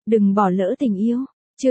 Đừng bỏ lỡ tình yêu. Chương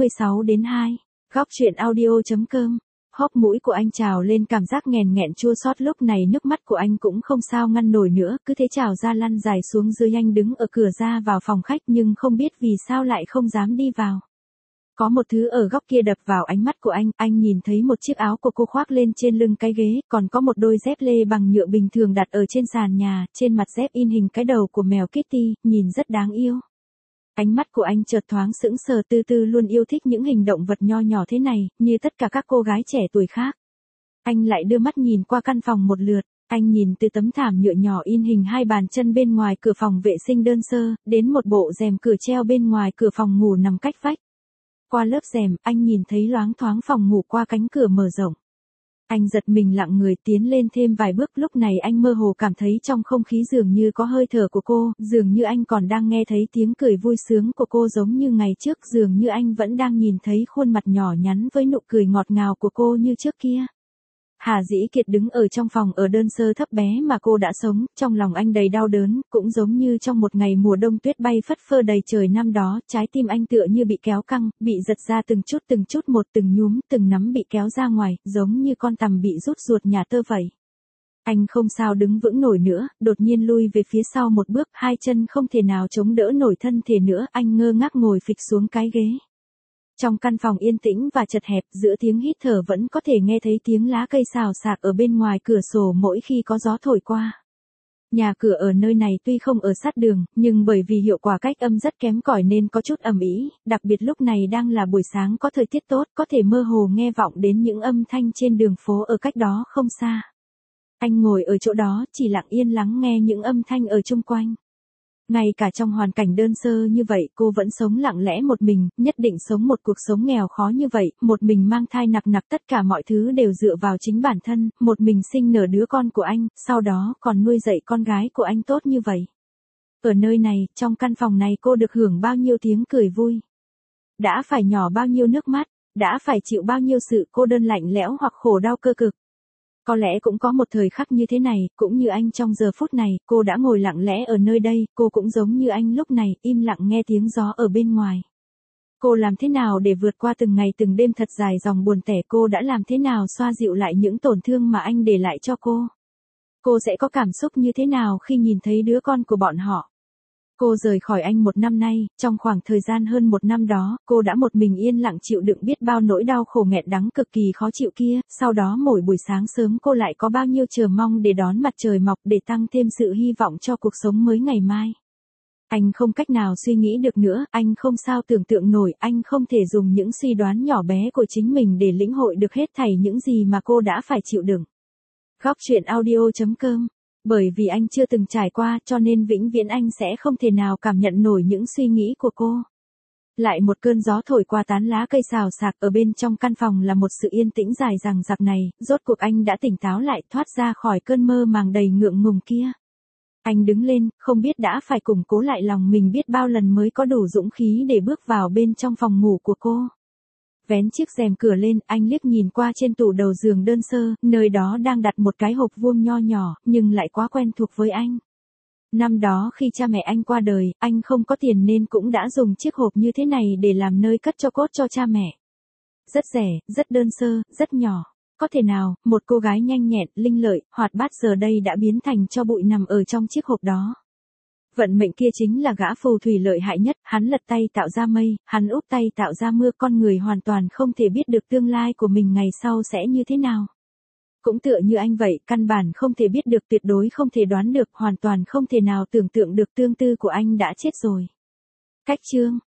66-2. Góc truyện audio.com. Hốc mũi của anh trào lên cảm giác nghèn nghẹn chua xót, lúc này nước mắt của anh cũng không sao ngăn nổi nữa, cứ thế trào ra lăn dài xuống dưới. Anh đứng ở cửa ra vào phòng khách nhưng không biết vì sao lại không dám đi vào. Có một thứ ở góc kia đập vào ánh mắt của anh nhìn thấy một chiếc áo của cô khoác lên trên lưng cái ghế, còn có một đôi dép lê bằng nhựa bình thường đặt ở trên sàn nhà, trên mặt dép in hình cái đầu của mèo Kitty, nhìn rất đáng yêu. Ánh mắt của anh chợt thoáng sững sờ, Tư luôn yêu thích những hình động vật nho nhỏ thế này, như tất cả các cô gái trẻ tuổi khác. Anh lại đưa mắt nhìn qua căn phòng một lượt, anh nhìn từ tấm thảm nhựa nhỏ in hình hai bàn chân bên ngoài cửa phòng vệ sinh đơn sơ, đến một bộ rèm cửa treo bên ngoài cửa phòng ngủ nằm cách vách. Qua lớp rèm, anh nhìn thấy loáng thoáng phòng ngủ qua cánh cửa mở rộng. Anh giật mình lặng người tiến lên thêm vài bước, lúc này anh mơ hồ cảm thấy trong không khí dường như có hơi thở của cô, dường như anh còn đang nghe thấy tiếng cười vui sướng của cô giống như ngày trước, dường như anh vẫn đang nhìn thấy khuôn mặt nhỏ nhắn với nụ cười ngọt ngào của cô như trước kia. Hà Dĩ Kiệt đứng ở trong phòng ở đơn sơ thấp bé mà cô đã sống, trong lòng anh đầy đau đớn, cũng giống như trong một ngày mùa đông tuyết bay phất phơ đầy trời năm đó, trái tim anh tựa như bị kéo căng, bị giật ra từng chút một, từng nhúm, từng nắm bị kéo ra ngoài, giống như con tằm bị rút ruột nhà tơ vậy. Anh không sao đứng vững nổi nữa, đột nhiên lui về phía sau một bước, hai chân không thể nào chống đỡ nổi thân thể nữa, anh ngơ ngác ngồi phịch xuống cái ghế. Trong căn phòng yên tĩnh và chật hẹp, giữa tiếng hít thở vẫn có thể nghe thấy tiếng lá cây xào xạc ở bên ngoài cửa sổ mỗi khi có gió thổi qua. Nhà cửa ở nơi này tuy không ở sát đường, nhưng bởi vì hiệu quả cách âm rất kém cỏi nên có chút ầm ĩ, đặc biệt lúc này đang là buổi sáng có thời tiết tốt, có thể mơ hồ nghe vọng đến những âm thanh trên đường phố ở cách đó không xa. Anh ngồi ở chỗ đó, chỉ lặng yên lắng nghe những âm thanh ở chung quanh. Ngay cả trong hoàn cảnh đơn sơ như vậy, cô vẫn sống lặng lẽ một mình, nhất định sống một cuộc sống nghèo khó như vậy, một mình mang thai nặc, tất cả mọi thứ đều dựa vào chính bản thân, một mình sinh nở đứa con của anh, sau đó còn nuôi dạy con gái của anh tốt như vậy. Ở nơi này, trong căn phòng này cô được hưởng bao nhiêu tiếng cười vui, đã phải nhỏ bao nhiêu nước mắt, đã phải chịu bao nhiêu sự cô đơn lạnh lẽo hoặc khổ đau cơ cực. Có lẽ cũng có một thời khắc như thế này, cũng như anh trong giờ phút này, cô đã ngồi lặng lẽ ở nơi đây, cô cũng giống như anh lúc này, im lặng nghe tiếng gió ở bên ngoài. Cô làm thế nào để vượt qua từng ngày từng đêm thật dài dòng buồn tẻ, cô đã làm thế nào xoa dịu lại những tổn thương mà anh để lại cho cô. Cô sẽ có cảm xúc như thế nào khi nhìn thấy đứa con của bọn họ. Cô rời khỏi anh 1 năm nay, trong khoảng thời gian hơn 1 năm đó, cô đã một mình yên lặng chịu đựng biết bao nỗi đau khổ nghẹn đắng cực kỳ khó chịu kia, sau đó mỗi buổi sáng sớm cô lại có bao nhiêu chờ mong để đón mặt trời mọc, để tăng thêm sự hy vọng cho cuộc sống mới ngày mai. Anh không cách nào suy nghĩ được nữa, anh không sao tưởng tượng nổi, anh không thể dùng những suy đoán nhỏ bé của chính mình để lĩnh hội được hết thảy những gì mà cô đã phải chịu đựng. Góc truyện audio.com. Bởi vì anh chưa từng trải qua cho nên vĩnh viễn anh sẽ không thể nào cảm nhận nổi những suy nghĩ của cô. Lại một cơn gió thổi qua tán lá cây xào xạc, ở bên trong căn phòng là một sự yên tĩnh dài dằng dặc này, rốt cuộc anh đã tỉnh táo lại, thoát ra khỏi cơn mơ màng đầy ngượng ngùng kia. Anh đứng lên, không biết đã phải củng cố lại lòng mình biết bao lần mới có đủ dũng khí để bước vào bên trong phòng ngủ của cô. Vén chiếc rèm cửa lên, anh liếc nhìn qua trên tủ đầu giường đơn sơ, nơi đó đang đặt một cái hộp vuông nho nhỏ, nhưng lại quá quen thuộc với anh. Năm đó khi cha mẹ anh qua đời, anh không có tiền nên cũng đã dùng chiếc hộp như thế này để làm nơi cất tro cốt cho cha mẹ. Rất rẻ, rất đơn sơ, rất nhỏ. Có thể nào, một cô gái nhanh nhẹn, linh lợi, hoạt bát giờ đây đã biến thành tro bụi nằm ở trong chiếc hộp đó. Vận mệnh kia chính là gã phù thủy lợi hại nhất, hắn lật tay tạo ra mây, hắn úp tay tạo ra mưa, con người hoàn toàn không thể biết được tương lai của mình ngày sau sẽ như thế nào. Cũng tựa như anh vậy, căn bản không thể biết được, tuyệt đối không thể đoán được, hoàn toàn không thể nào tưởng tượng được tương tư của anh đã chết rồi. Cách chương